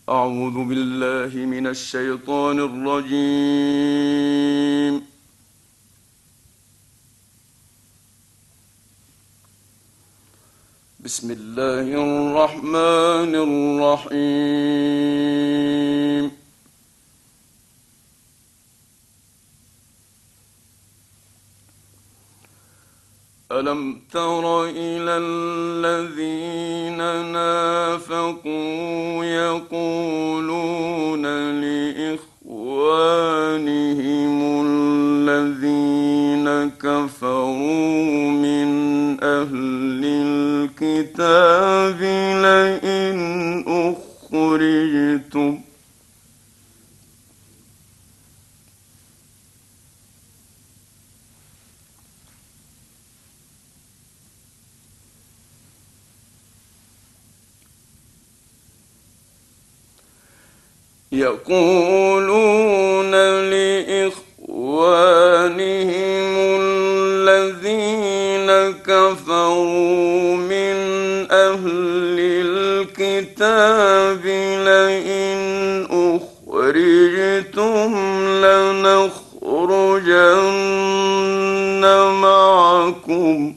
أعوذ بالله من الشيطان الرجيم. بسم الله الرحمن الرحيم. ألم تر إلى الذين نافقوا يقولون لإخوانهم الذين كفروا من أهل الكتاب لئن أخرجتم يقولون لإخوانهم الذين كفروا من أهل الكتاب لئن أخرجتم لنخرجن معكم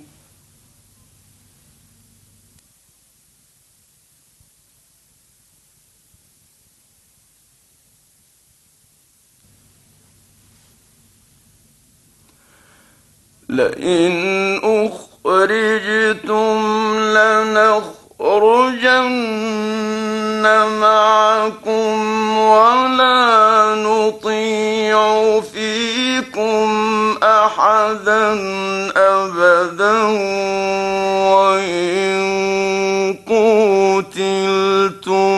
لئن أخرجتم لنخرجن معكم ولا نطيع فيكم أحدا أبدا وإن قتلتم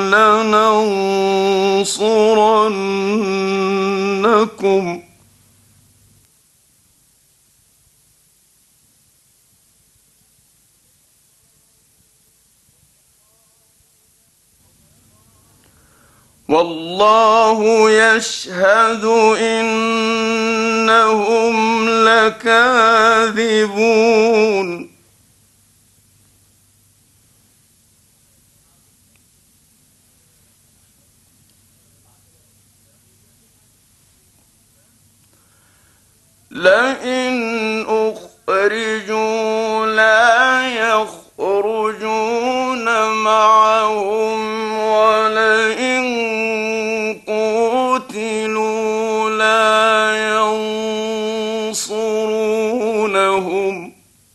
لننصرنكم والله يشهد إنهم لكاذبون لئن أخرجوا لا يخرجون معهم ولئن قوتلوا لا ينصرونهم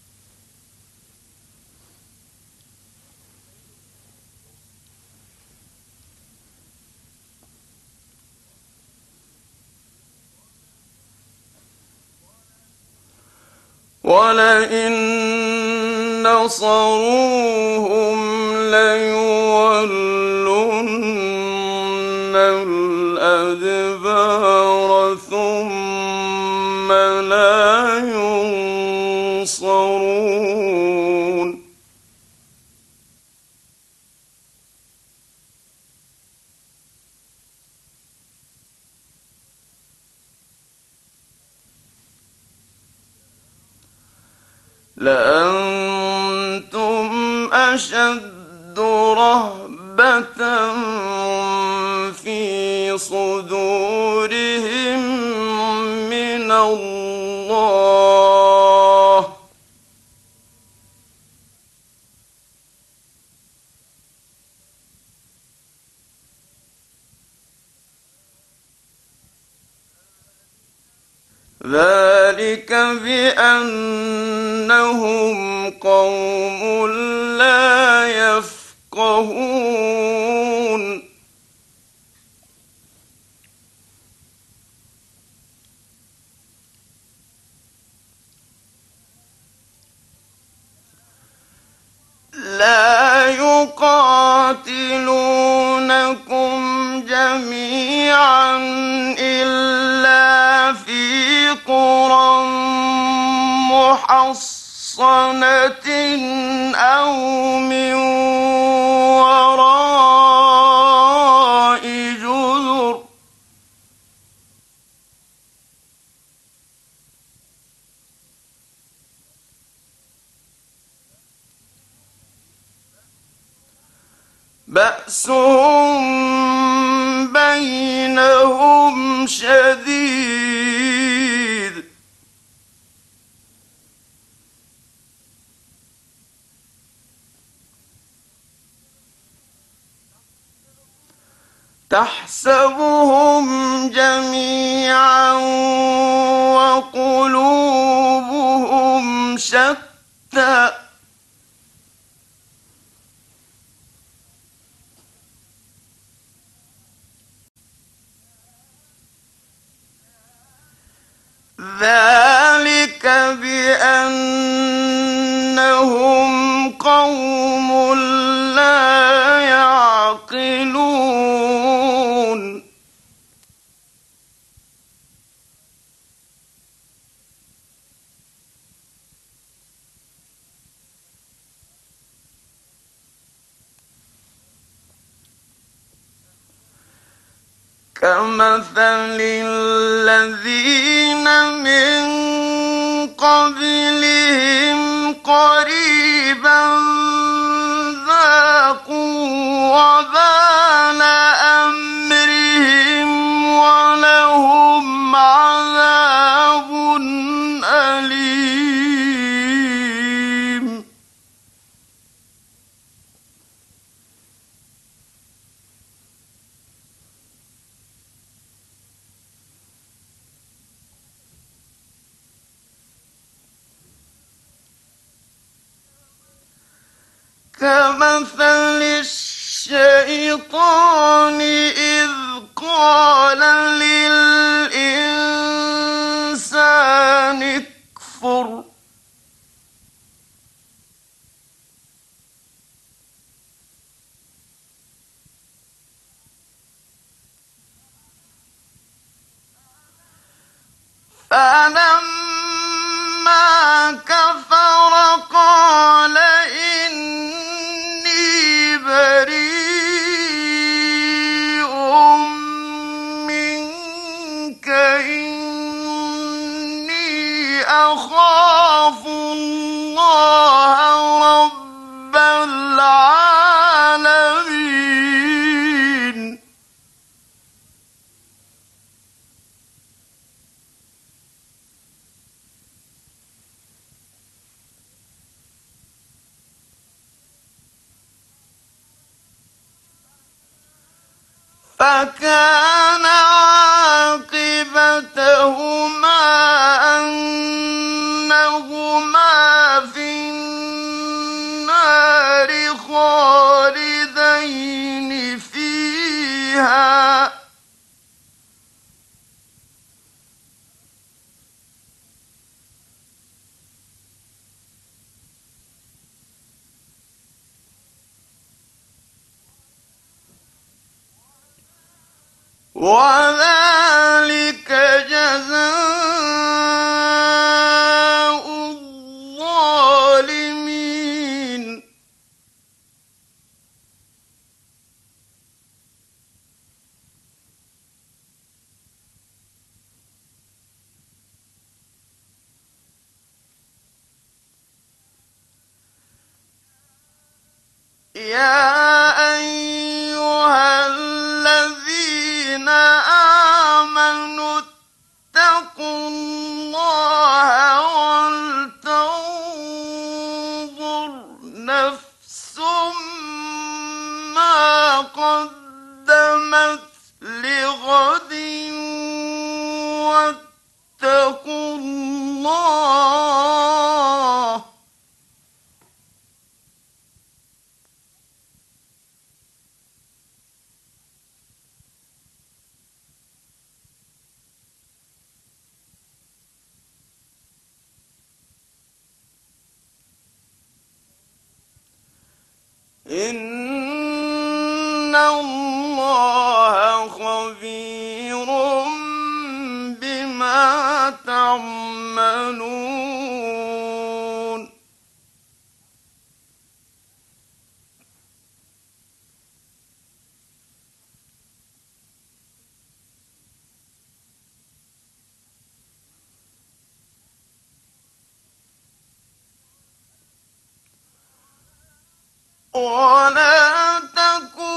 ولئن نصروهم ليولن الأدبار ثم لا ينصرون لأنتم أشد رهبة في صدورهم من الله ذلك بأنهم قوم لا يفقهون لا يقاتلونكم جميعا إلا في قرى محصنة أو من وراء جذر بأسهم بينهم شديد تحسبهم جميعا وقلوبهم شتى ذلك بأنهم قوم لا يعقلون كمثل الذين من قبلهم قريبا ذاقوا وبال أمرهم ولهم عذاب أليم كمثل الشيطان إذ قال للإنسان اكفر فلما كفر قال إني بريء منك إني أخاف الله رب العالمين فكان عاقبتهما أنهما في النار خالدين فيها وذلك جزاء الظالمين يا أيها الذين آمنوا اتقوا الله ولتنظر نفس ما قدمت لغد واتقوا الله إن الله خبير بما تعملون ولا تكونوا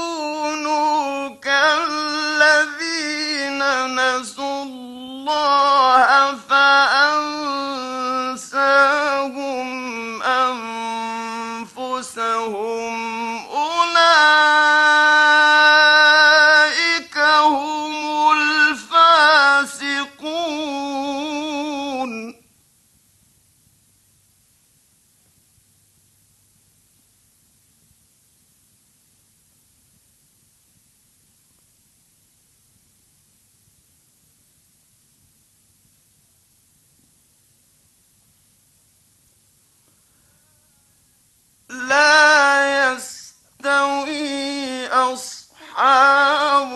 أصحاب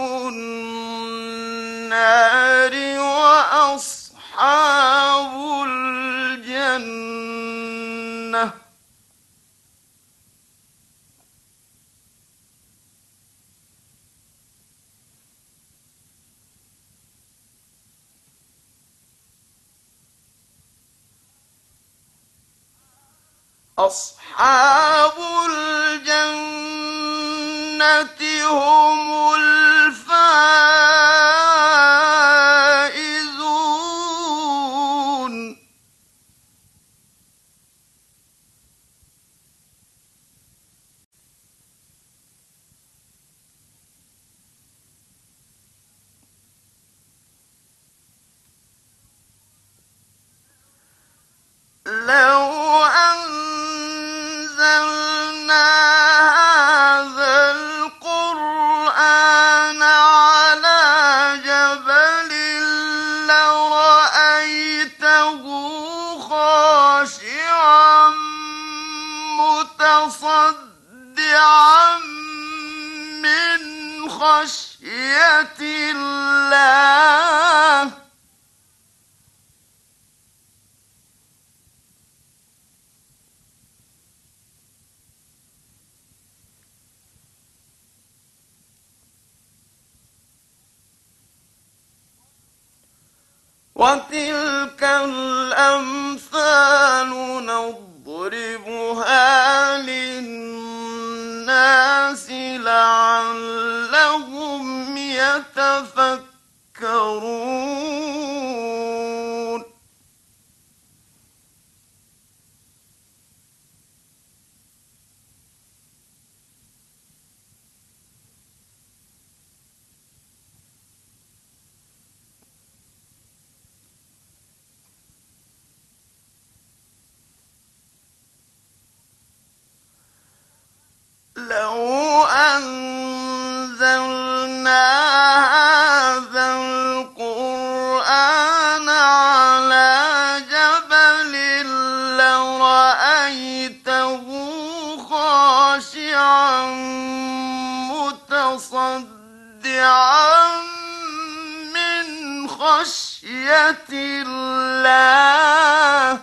النار وأصحاب الجنة. أصحاب الجنة هم الفائزون. لو أنزلنا هذا القرآن على جبل لرأيته خاشعا متصدعا من خشية الله. وتلك الأمثال نضربها للناس لعلهم يتفكرون. لو أنزلنا هذا القرآن على جبل لرأيته خاشعا متصدعا من خشية الله.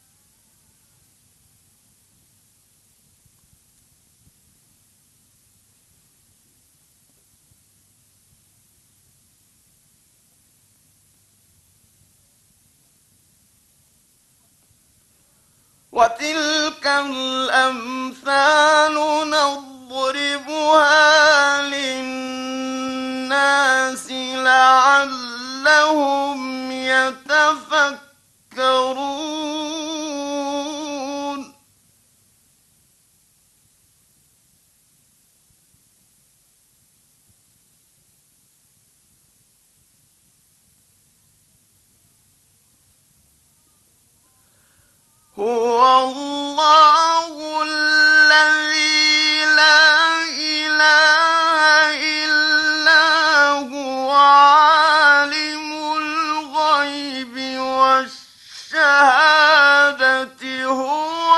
وتلك الأمثال نضربها للناس لعلهم يتفكرون. هو الله الذي لا إله إلا هو عالم الغيب والشهادة هو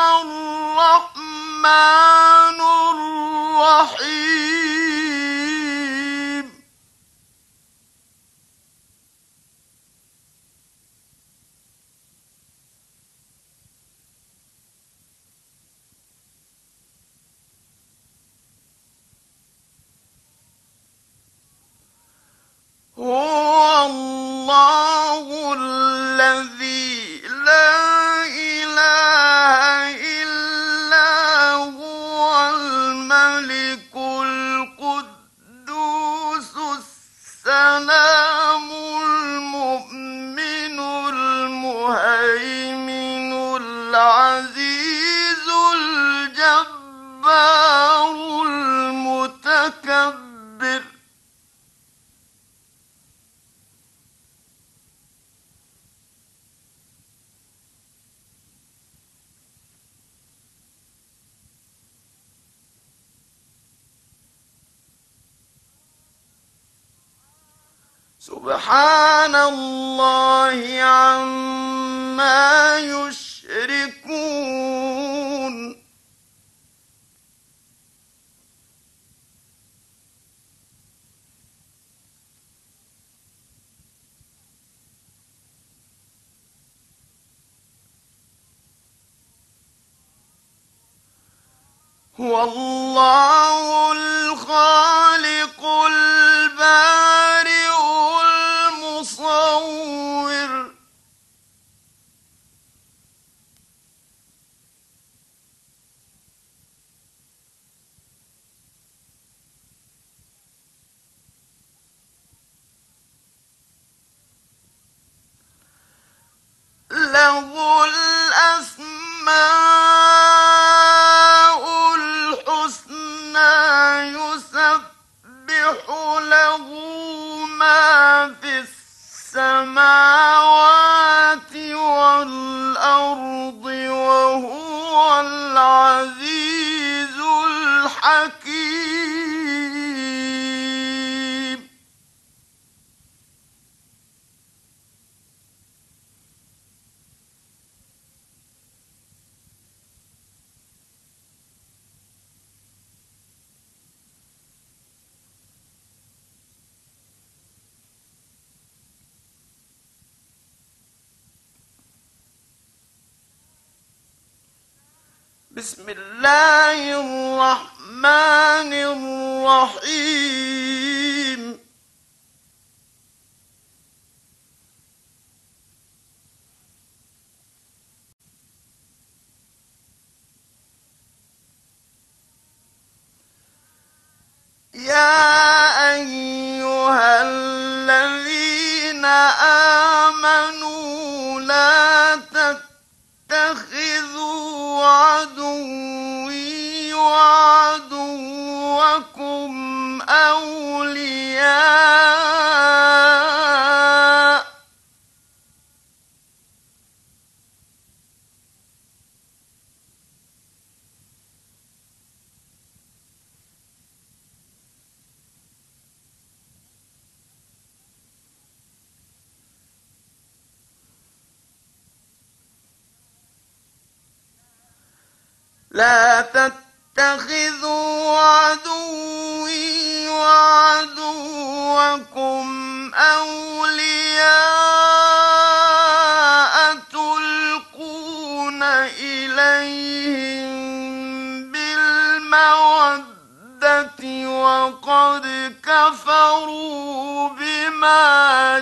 الرحمن الرحيم. هو الله الذي لا إله إلا هو الملك القدوس السلام المؤمن المهيمن العزيز الجبار المتكبر. سبحان الله عما يشركون. هو الله الخالق البارئ المصور له الأسماء الحسنى يسبح له ما في السماوات والأرض وهو العزيز الحكيم بسم الله الرحمن الرحيم يا أيها الذين آمنوا لا تتخذوا عدوي وعدوكم أولياء لا تتخذوا عدوي وعدوكم أولياء تلقون إليهم بالمودة وقد كفروا بما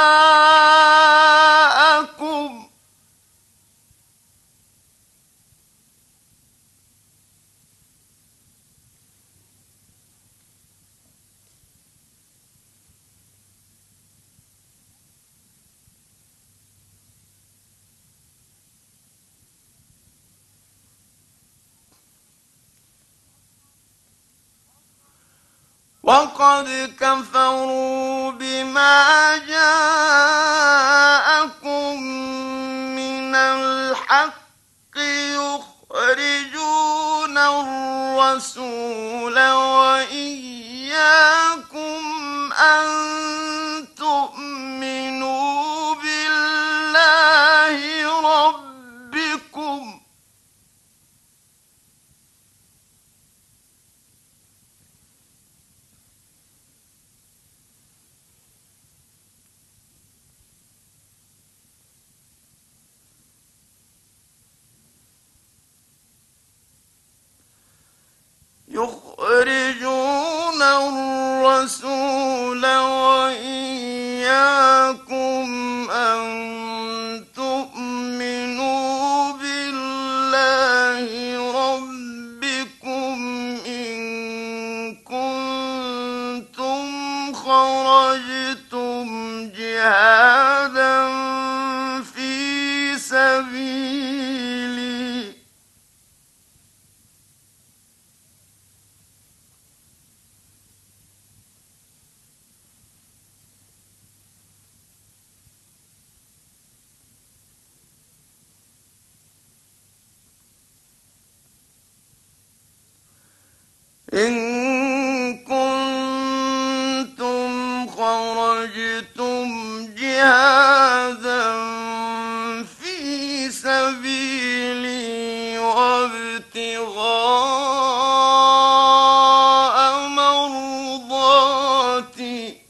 جاءكم وقد كفروا بما جاءكم من الحق يخرجون الرسول وإياكم أن تؤمنوا بالله ربكم يخرجون الرسول وإياكم أن تؤمنوا بالله ربكم إن كنتم خرجتم جهادا في سبيلي إن كنتم خرجتم جهادا في سبيلي وابتغاء مرضاتي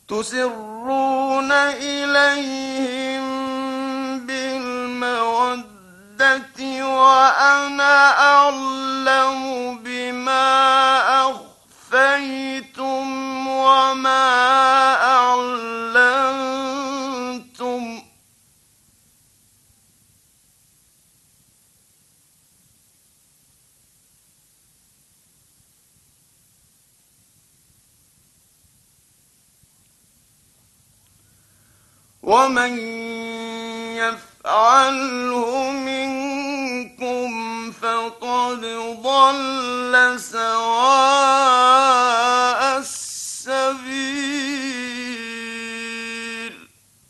تسرون إليهم بالمودة وأنا أعلم بما أخفيتم وما أعلنتم ومن يفعله منكم فقد ضل سواء السبيل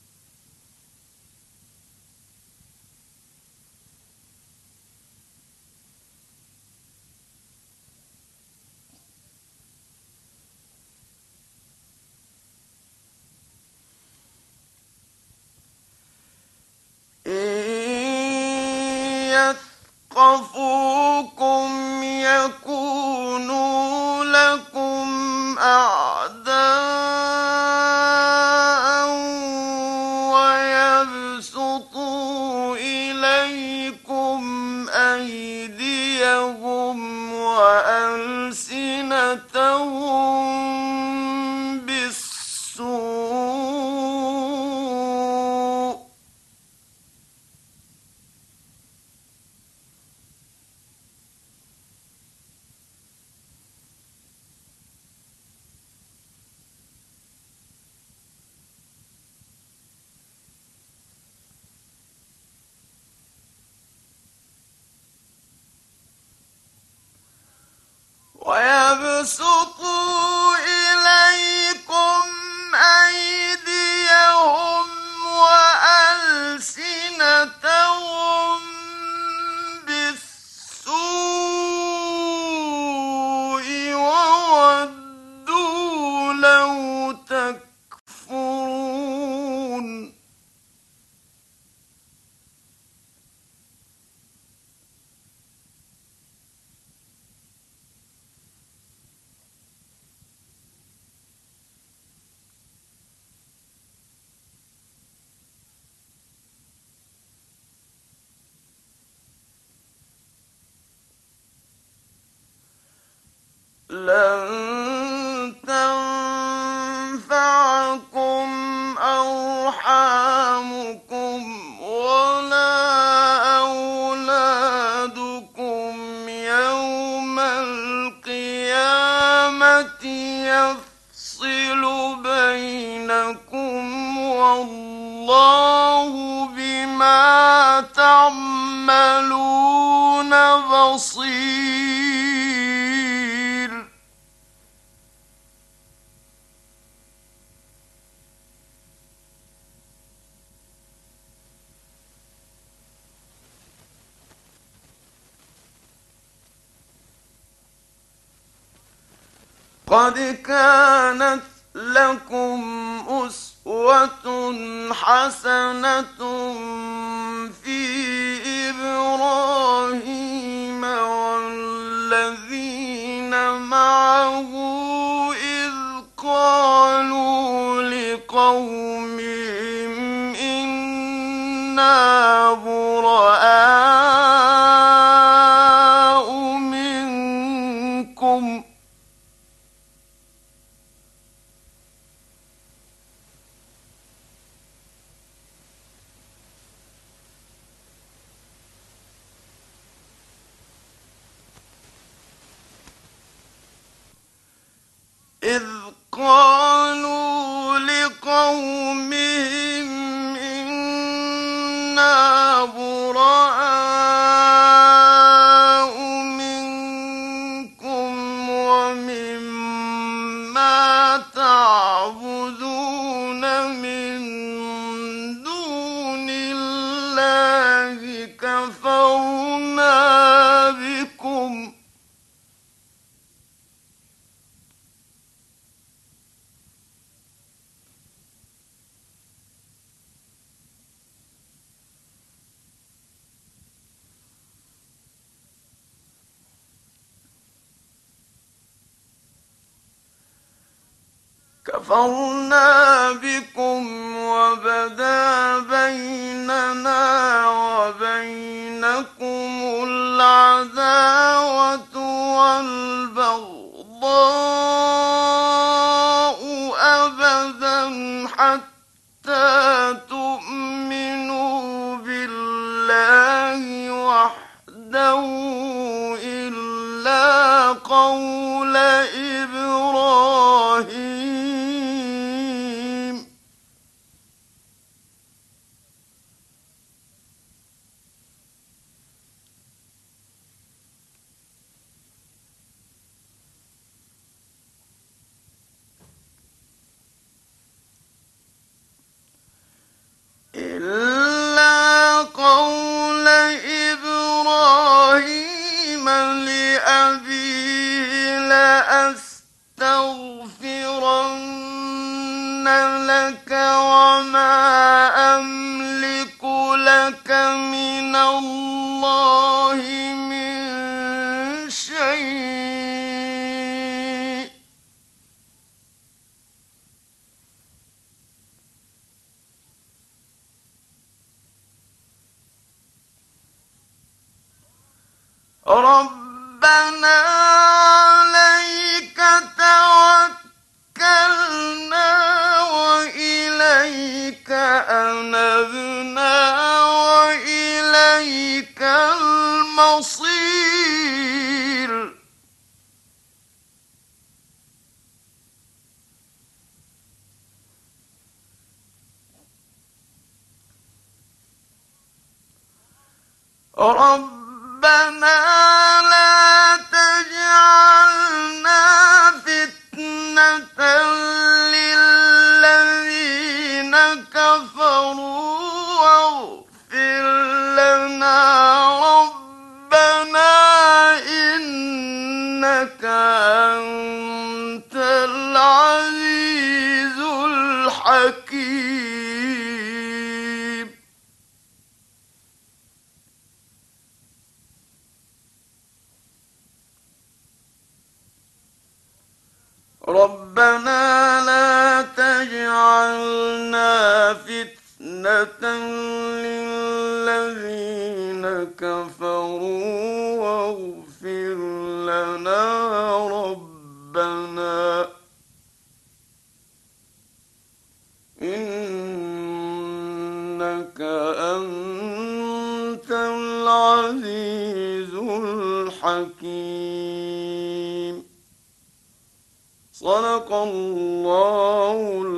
يثقفوكم يكونوا لكم أعداء ويبسطوا إليكم أيديهم وألسنتهم بالسوء ويبسطوا إليكم أيديهم وألسنتهم بالسوء وودوا لو تكفرون لن تنفعكم أرحامكم ولا أولادكم يوم القيامة يفصل بينكم والله بما تعملون بصير قد كانت لكم أسوة حسنة في إبراهيم والذين معه إذ قالوا لقومهم إنا براء منكم إذ قالوا لقومهم إنا براء منكم ومما تعبدون من دون الله كفرنا بكم كفرنا بكم وبدا بيننا وبينكم العداوة والبغضاء أبدا حتى تؤمنوا بالله وحده إلا قول إبراهيم إلا قول إبراهيم لأبيه لأستغفرن لك وما أملك لك من الله من شيء ربنا عليك توكلنا وإليك أنبنا وإليك المصير ربنا لا تجعلنا فتنة للذين كفروا واغفر لنا ربنا إنك أنت العزيز الحكيم ربنا لا تجعلنا فتنة للذين كفروا واغفر لنا ربنا إنك أنت العزيز الحكيم صدق الله